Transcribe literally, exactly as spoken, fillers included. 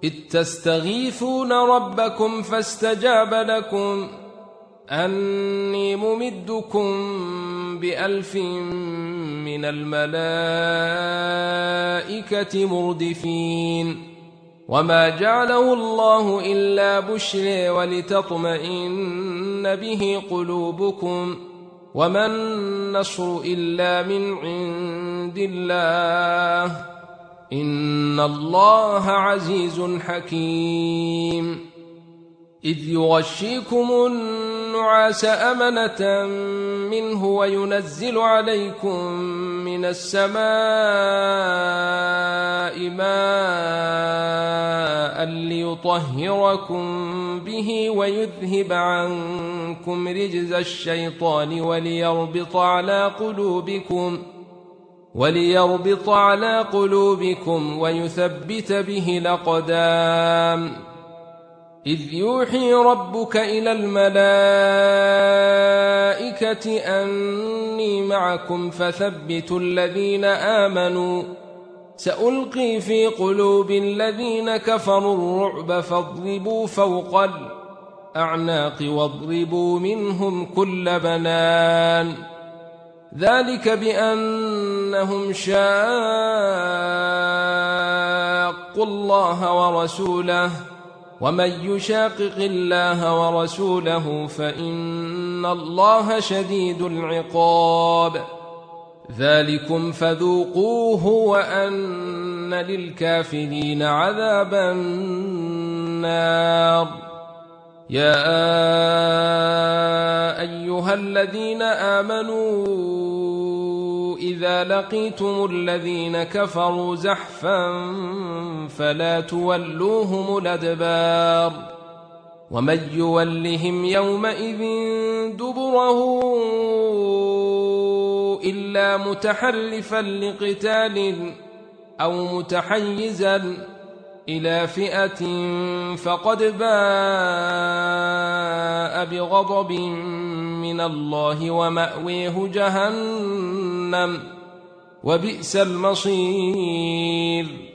إذ تستغيثون ربكم فاستجاب لكم أني ممدكم بألف من الملائكة مردفين وما جعله الله إلا بشرى ولتطمئن به قلوبكم وما النصر إلا من عند الله إن الله عزيز حكيم إذ يغشيكم النعاس أمنة منه وينزل عليكم من السماء ماء ليطهركم به ويذهب عنكم رجز الشيطان وليربط على قلوبكم وليربط على قلوبكم ويثبت به الأقدام إذ يوحي ربك إلى الملائكة أني معكم فثبتوا الذين آمنوا سألقي في قلوب الذين كفروا الرعب فاضربوا فوق الأعناق واضربوا منهم كل بنان ذلك بأنهم شاقوا الله ورسوله ومن يشاقق الله ورسوله فإن الله شديد العقاب ذلكم فذوقوه وأن للكافرين عذاب النار يا أيها الذين آمنوا إذا لقيتم الذين كفروا زحفا فلا تولوهم الأدبار ومن يولهم يومئذ دبره إلا متحرفا لقتال أو متحيزا إلى فئة فقد باء بغضب من الله ومأويه جهنم وبئس المصير